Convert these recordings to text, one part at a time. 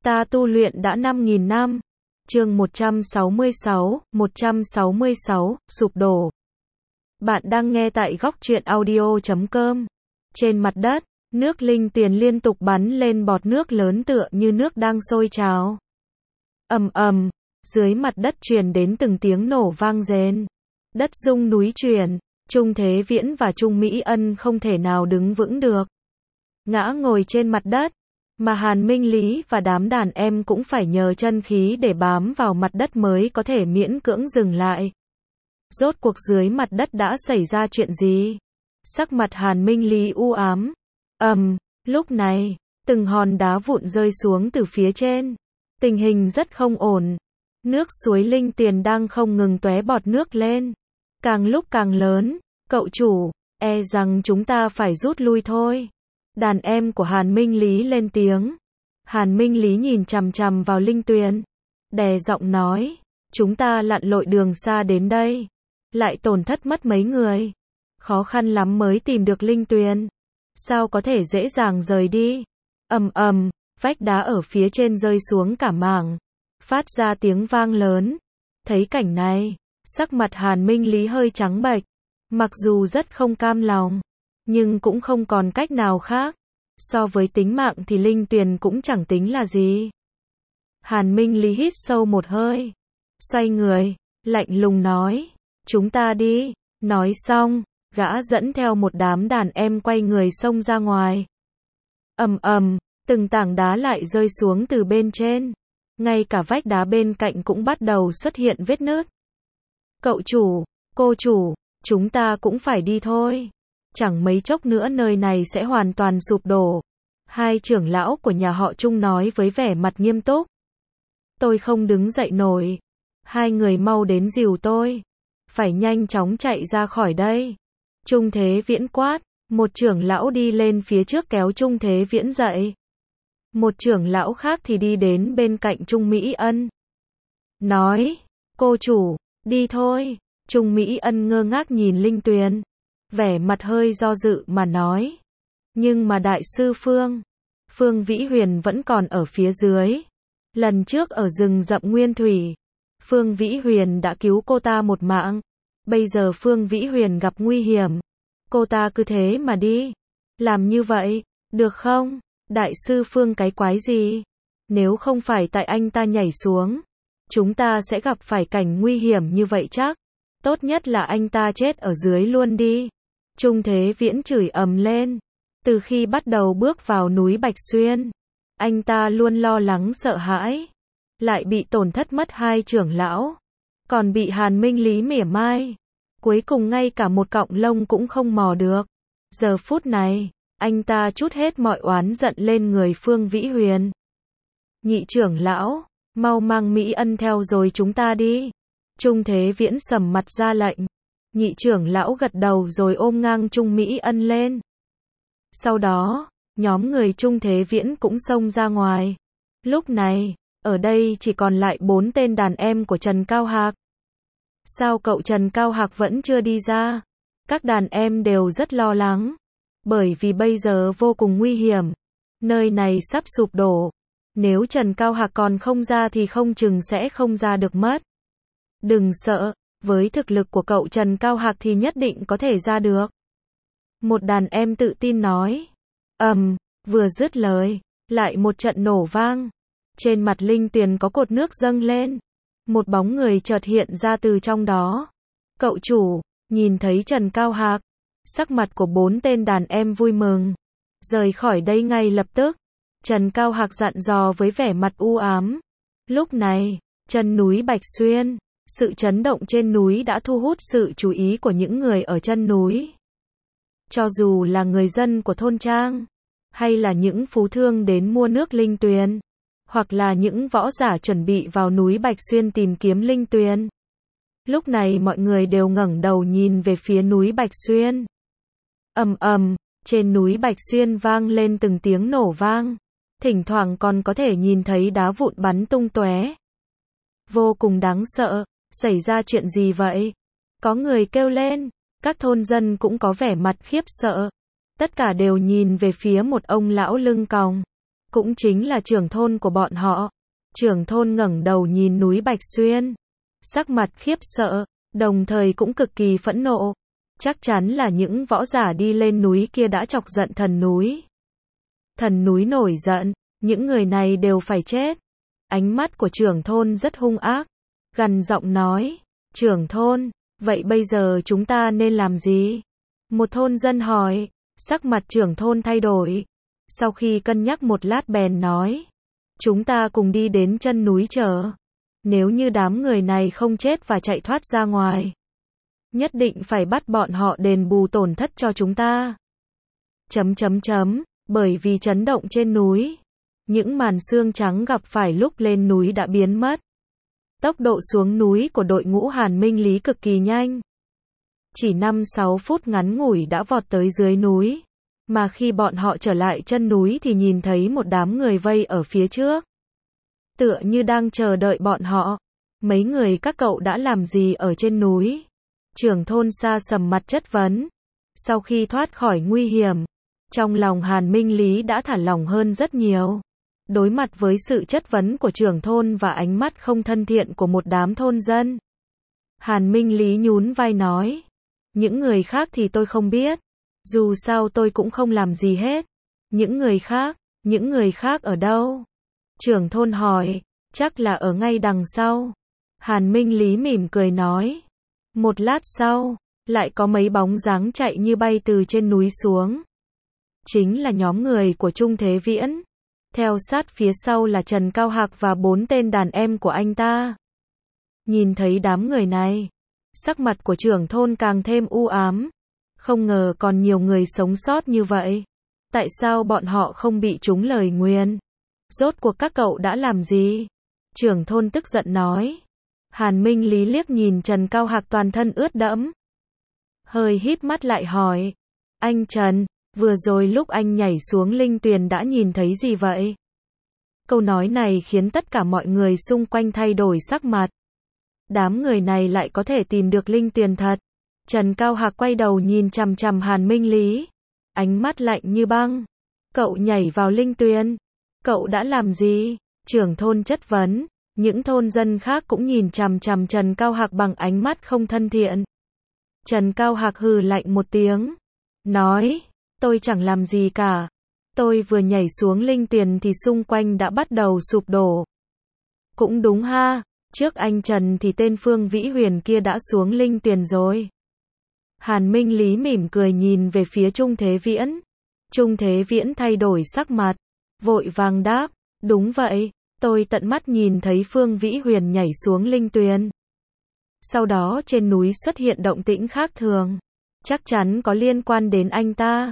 Ta tu luyện đã 5.000 năm. Chương 166, sụp đổ. Bạn đang nghe tại góc truyện audio.com. Trên mặt đất, nước linh tuyền liên tục bắn lên bọt nước lớn tựa như nước đang sôi trào. Ầm ầm, dưới mặt đất truyền đến từng tiếng nổ vang rền. Đất rung núi chuyển, Trung Thế Viễn và Trung Mỹ Ân không thể nào đứng vững được. Ngã ngồi trên mặt đất, mà Hàn Minh Lý và đám đàn em cũng phải nhờ chân khí để bám vào mặt đất mới có thể miễn cưỡng dừng lại. Rốt cuộc dưới mặt đất đã xảy ra chuyện gì? Sắc mặt Hàn Minh Lý u ám. Lúc này, từng hòn đá vụn rơi xuống từ phía trên. Tình hình rất không ổn. Nước suối linh tuyền đang không ngừng tóe bọt nước lên. Càng lúc càng lớn. Cậu chủ, e rằng chúng ta phải rút lui thôi. Đàn em của Hàn Minh Lý lên tiếng. Hàn Minh Lý nhìn chằm chằm vào linh tuyền, đè giọng nói, chúng ta lặn lội đường xa đến đây, lại tổn thất mất mấy người. Khó khăn lắm mới tìm được linh tuyền. Sao có thể dễ dàng rời đi? Vách đá ở phía trên rơi xuống cả mảng, phát ra tiếng vang lớn. Thấy cảnh này, sắc mặt Hàn Minh Lý hơi trắng bệch. Mặc dù rất không cam lòng, nhưng cũng không còn cách nào khác. So với tính mạng thì linh tuyền cũng chẳng tính là gì. Hàn Minh Lý hít sâu một hơi, xoay người, lạnh lùng nói, chúng ta đi. Nói xong, gã dẫn theo một đám đàn em quay người xông ra ngoài. Từng tảng đá lại rơi xuống từ bên trên. Ngay cả vách đá bên cạnh cũng bắt đầu xuất hiện vết nứt. Cậu chủ, cô chủ, chúng ta cũng phải đi thôi. Chẳng mấy chốc nữa nơi này sẽ hoàn toàn sụp đổ. Hai trưởng lão của nhà họ Trung nói với vẻ mặt nghiêm túc. Tôi không đứng dậy nổi. Hai người mau đến dìu tôi. Phải nhanh chóng chạy ra khỏi đây. Trung Thế Viễn quát. Một trưởng lão đi lên phía trước kéo Trung Thế Viễn dậy. Một trưởng lão khác thì đi đến bên cạnh Trung Mỹ Ân. Nói, cô chủ, đi thôi. Trung Mỹ Ân ngơ ngác nhìn linh tuyền, vẻ mặt hơi do dự mà nói. Nhưng mà đại sư Phương Vĩ Huyền vẫn còn ở phía dưới. Lần trước ở rừng rậm Nguyên Thủy, Phương Vĩ Huyền đã cứu cô ta một mạng. Bây giờ Phương Vĩ Huyền gặp nguy hiểm. Cô ta cứ thế mà đi. Làm như vậy, được không? Đại sư Phương cái quái gì? Nếu không phải tại anh ta nhảy xuống, chúng ta sẽ gặp phải cảnh nguy hiểm như vậy chắc. Tốt nhất là anh ta chết ở dưới luôn đi. Trung Thế Viễn chửi ầm lên. Từ khi bắt đầu bước vào núi Bạch Xuyên, anh ta luôn lo lắng sợ hãi. Lại bị tổn thất mất hai trưởng lão. Còn bị Hàn Minh Lý mỉa mai. Cuối cùng ngay cả một cọng lông cũng không mò được. Giờ phút này, anh ta trút hết mọi oán giận lên người Phương Vĩ Huyền. Nhị trưởng lão, mau mang Mỹ Ân theo rồi chúng ta đi. Trung Thế Viễn sầm mặt ra lệnh. Nhị trưởng lão gật đầu rồi ôm ngang Trung Mỹ Ân lên. Sau đó, nhóm người Trung Thế Viễn cũng xông ra ngoài. Lúc này, ở đây chỉ còn lại 4 tên đàn em của Trần Cao Hạc. Sao cậu Trần Cao Hạc vẫn chưa đi ra? Các đàn em đều rất lo lắng. Bởi vì bây giờ vô cùng nguy hiểm. Nơi này sắp sụp đổ. Nếu Trần Cao Hạc còn không ra thì không chừng sẽ không ra được mất. Đừng sợ, với thực lực của cậu Trần Cao Hạc thì nhất định có thể ra được. Một đàn em tự tin nói. Vừa dứt lời, lại một trận nổ vang. Trên mặt linh tuyền có cột nước dâng lên. Một bóng người chợt hiện ra từ trong đó. Cậu chủ, nhìn thấy Trần Cao Hạc. Sắc mặt của 4 tên đàn em vui mừng. Rời khỏi đây ngay lập tức. Trần Cao Hạc dặn dò với vẻ mặt u ám. Lúc này, chân núi Bạch Xuyên, sự chấn động trên núi đã thu hút sự chú ý của những người ở chân núi. Cho dù là người dân của thôn trang, hay là những phú thương đến mua nước linh tuyền, hoặc là những võ giả chuẩn bị vào núi Bạch Xuyên tìm kiếm linh tuyền. Lúc này mọi người đều ngẩng đầu nhìn về phía núi Bạch Xuyên. Trên núi Bạch Xuyên vang lên từng tiếng nổ vang. Thỉnh thoảng còn có thể nhìn thấy đá vụn bắn tung tóe. Vô cùng đáng sợ. Xảy ra chuyện gì vậy? Có người kêu lên. Các thôn dân cũng có vẻ mặt khiếp sợ. Tất cả đều nhìn về phía một ông lão lưng còng. cũng chính là trưởng thôn của bọn họ. Trưởng thôn ngẩng đầu nhìn núi Bạch Xuyên, sắc mặt khiếp sợ, đồng thời cũng cực kỳ phẫn nộ. Chắc chắn là những võ giả đi lên núi kia đã chọc giận thần núi. Thần núi nổi giận, những người này đều phải chết. Ánh mắt của trưởng thôn rất hung ác, gằn giọng nói, trưởng thôn, vậy bây giờ chúng ta nên làm gì? Một thôn dân hỏi, sắc mặt trưởng thôn thay đổi. Sau khi cân nhắc một lát bèn nói, chúng ta cùng đi đến chân núi chờ. Nếu như đám người này không chết và chạy thoát ra ngoài, nhất định phải bắt bọn họ đền bù tổn thất cho chúng ta. Bởi vì chấn động trên núi, những màn sương trắng gặp phải lúc lên núi đã biến mất. Tốc độ xuống núi của đội ngũ Hàn Minh Lý cực kỳ nhanh. Chỉ 5-6 phút ngắn ngủi đã vọt tới dưới núi. Mà khi bọn họ trở lại chân núi thì nhìn thấy một đám người vây ở phía trước. Tựa như đang chờ đợi bọn họ. Mấy người các cậu đã làm gì ở trên núi? Trưởng thôn Sa sầm mặt chất vấn. Sau khi thoát khỏi nguy hiểm, trong lòng Hàn Minh Lý đã thả lỏng hơn rất nhiều. Đối mặt với sự chất vấn của trưởng thôn và ánh mắt không thân thiện của một đám thôn dân, Hàn Minh Lý nhún vai nói, những người khác thì tôi không biết, dù sao tôi cũng không làm gì hết. Những người khác ở đâu? Trưởng thôn hỏi, chắc là ở ngay đằng sau. Hàn Minh Lý mỉm cười nói. Một lát sau, lại có mấy bóng dáng chạy như bay từ trên núi xuống. Chính là nhóm người của Trung Thế Viễn. Theo sát phía sau là Trần Cao Hạc và 4 tên đàn em của anh ta. Nhìn thấy đám người này, sắc mặt của trưởng thôn càng thêm u ám. Không ngờ còn nhiều người sống sót như vậy. Tại sao bọn họ không bị trúng lời nguyền? Rốt cuộc các cậu đã làm gì? Trưởng thôn tức giận nói. Hàn Minh Lý liếc nhìn Trần Cao Hạc toàn thân ướt đẫm. Hơi híp mắt lại hỏi. Anh Trần, vừa rồi lúc anh nhảy xuống linh tuyền đã nhìn thấy gì vậy? Câu nói này khiến tất cả mọi người xung quanh thay đổi sắc mặt. Đám người này lại có thể tìm được linh tuyền thật. Trần Cao Hạc quay đầu nhìn chằm chằm Hàn Minh Lý. Ánh mắt lạnh như băng. Cậu nhảy vào linh tuyền. Cậu đã làm gì? Trưởng thôn chất vấn. Những thôn dân khác cũng nhìn chằm chằm Trần Cao Hạc bằng ánh mắt không thân thiện. Trần Cao Hạc hừ lạnh một tiếng. Nói, tôi chẳng làm gì cả. Tôi vừa nhảy xuống linh tuyền thì xung quanh đã bắt đầu sụp đổ. Cũng đúng ha, trước anh Trần thì tên Phương Vĩ Huyền kia đã xuống linh tuyền rồi. Hàn Minh Lý mỉm cười nhìn về phía Trung Thế Viễn. Trung Thế Viễn thay đổi sắc mặt, vội vàng đáp, đúng vậy, tôi tận mắt nhìn thấy Phương Vĩ Huyền nhảy xuống linh tuyền. Sau đó trên núi xuất hiện động tĩnh khác thường, chắc chắn có liên quan đến anh ta.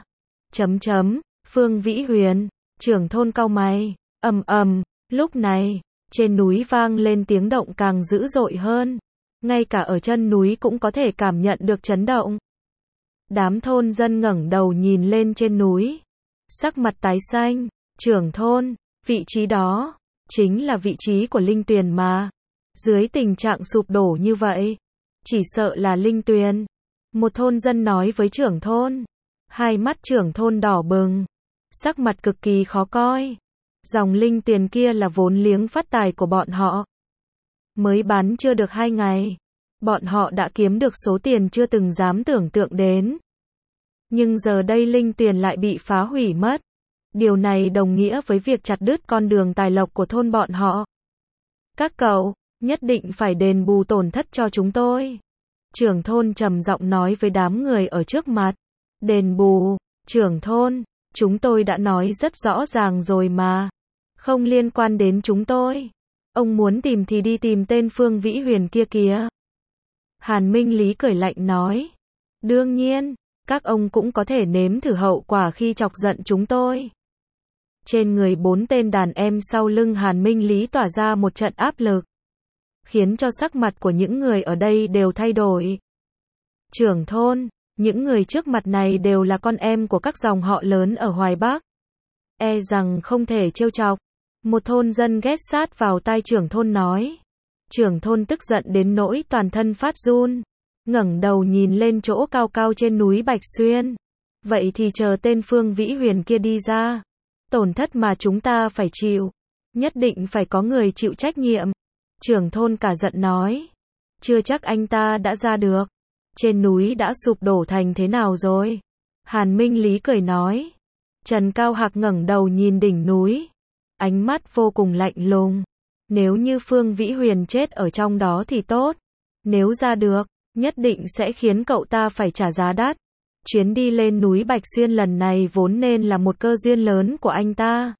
Phương Vĩ Huyền, trưởng thôn cau mày, lúc này, trên núi vang lên tiếng động càng dữ dội hơn. Ngay cả ở chân núi cũng có thể cảm nhận được chấn động. Đám thôn dân ngẩng đầu nhìn lên trên núi. Sắc mặt tái xanh, trưởng thôn, vị trí đó, chính là vị trí của linh tuyền mà. Dưới tình trạng sụp đổ như vậy, chỉ sợ là linh tuyền. Một thôn dân nói với trưởng thôn. Hai mắt trưởng thôn đỏ bừng, sắc mặt cực kỳ khó coi. Dòng linh tuyền kia là vốn liếng phát tài của bọn họ. Mới bán chưa được 2 ngày, bọn họ đã kiếm được số tiền chưa từng dám tưởng tượng đến. Nhưng giờ đây linh tuyền lại bị phá hủy mất. Điều này đồng nghĩa với việc chặt đứt con đường tài lộc của thôn bọn họ. Các cậu, nhất định phải đền bù tổn thất cho chúng tôi. Trưởng thôn trầm giọng nói với đám người ở trước mặt. Đền bù, trưởng thôn, chúng tôi đã nói rất rõ ràng rồi mà. Không liên quan đến chúng tôi. Ông muốn tìm thì đi tìm tên Phương Vĩ Huyền kia kìa. Hàn Minh Lý cười lạnh nói. Đương nhiên, các ông cũng có thể nếm thử hậu quả khi chọc giận chúng tôi. Trên người 4 tên đàn em sau lưng Hàn Minh Lý tỏa ra một trận áp lực, khiến cho sắc mặt của những người ở đây đều thay đổi. Trưởng thôn, những người trước mặt này đều là con em của các dòng họ lớn ở Hoài Bắc. E rằng không thể trêu chọc. Một thôn dân ghét sát vào tai trưởng thôn nói. Trưởng thôn tức giận đến nỗi toàn thân phát run, ngẩng đầu nhìn lên chỗ cao cao trên núi Bạch Xuyên. Vậy thì chờ tên Phương Vĩ Huyền kia đi ra, Tổn thất mà chúng ta phải chịu, nhất định phải có người chịu trách nhiệm. Trưởng thôn cả giận nói. Chưa chắc anh ta đã ra được. Trên núi đã sụp đổ thành thế nào rồi? Hàn Minh Lý cười nói. Trần Cao Hạc ngẩng đầu nhìn đỉnh núi. Ánh mắt vô cùng lạnh lùng. Nếu như Phương Vĩ Huyền chết ở trong đó thì tốt. Nếu ra được, nhất định sẽ khiến cậu ta phải trả giá đắt. Chuyến đi lên núi Bạch Xuyên lần này vốn nên là một cơ duyên lớn của anh ta.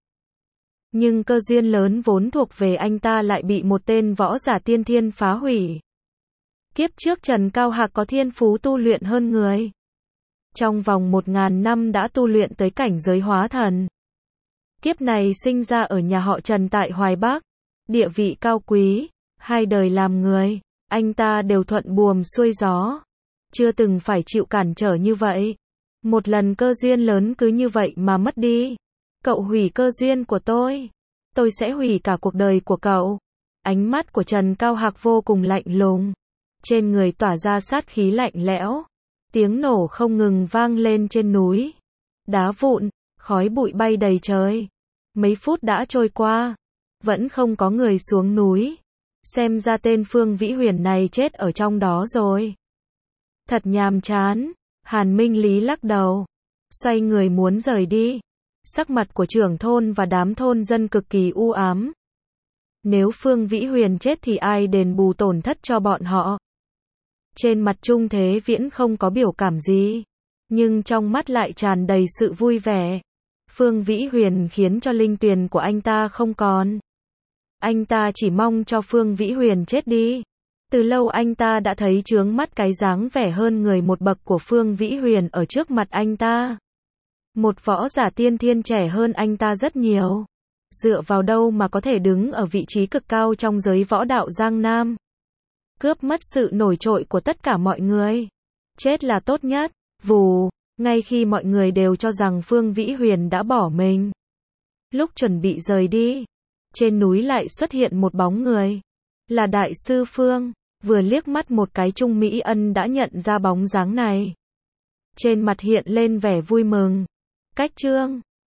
Nhưng cơ duyên lớn vốn thuộc về anh ta lại bị một tên võ giả tiên thiên phá hủy. Kiếp trước Trần Cao Hạc có thiên phú tu luyện hơn người. Trong vòng 1000 năm đã tu luyện tới cảnh giới hóa thần. Kiếp này sinh ra ở nhà họ Trần tại Hoài Bắc. Địa vị cao quý, 2 đời làm người, anh ta đều thuận buồm xuôi gió. Chưa từng phải chịu cản trở như vậy. Một lần cơ duyên lớn cứ như vậy mà mất đi. Cậu hủy cơ duyên của tôi sẽ hủy cả cuộc đời của cậu. Ánh mắt của Trần Cao Hạc vô cùng lạnh lùng. Trên người tỏa ra sát khí lạnh lẽo. Tiếng nổ không ngừng vang lên trên núi. Đá vụn, khói bụi bay đầy trời. Mấy phút đã trôi qua. Vẫn không có người xuống núi. Xem ra tên Phương Vĩ Huyền này chết ở trong đó rồi. Thật nhàm chán. Hàn Minh Lý lắc đầu. Xoay người muốn rời đi. Sắc mặt của trưởng thôn và đám thôn dân cực kỳ u ám. Nếu Phương Vĩ Huyền chết thì ai đền bù tổn thất cho bọn họ? Trên mặt Trung Thế Viễn không có biểu cảm gì. Nhưng trong mắt lại tràn đầy sự vui vẻ. Phương Vĩ Huyền khiến cho linh tuyền của anh ta không còn. Anh ta chỉ mong cho Phương Vĩ Huyền chết đi. Từ lâu anh ta đã thấy chướng mắt cái dáng vẻ hơn người một bậc của Phương Vĩ Huyền ở trước mặt anh ta. Một võ giả tiên thiên trẻ hơn anh ta rất nhiều. Dựa vào đâu mà có thể đứng ở vị trí cực cao trong giới võ đạo Giang Nam. Cướp mất sự nổi trội của tất cả mọi người. Chết là tốt nhất. Vù, ngay khi mọi người đều cho rằng Phương Vĩ Huyền đã bỏ mình. Lúc chuẩn bị rời đi, trên núi lại xuất hiện một bóng người. Là Đại sư Phương. Vừa liếc mắt một cái Trung Mỹ Ân đã nhận ra bóng dáng này. Trên mặt hiện lên vẻ vui mừng. Cách chương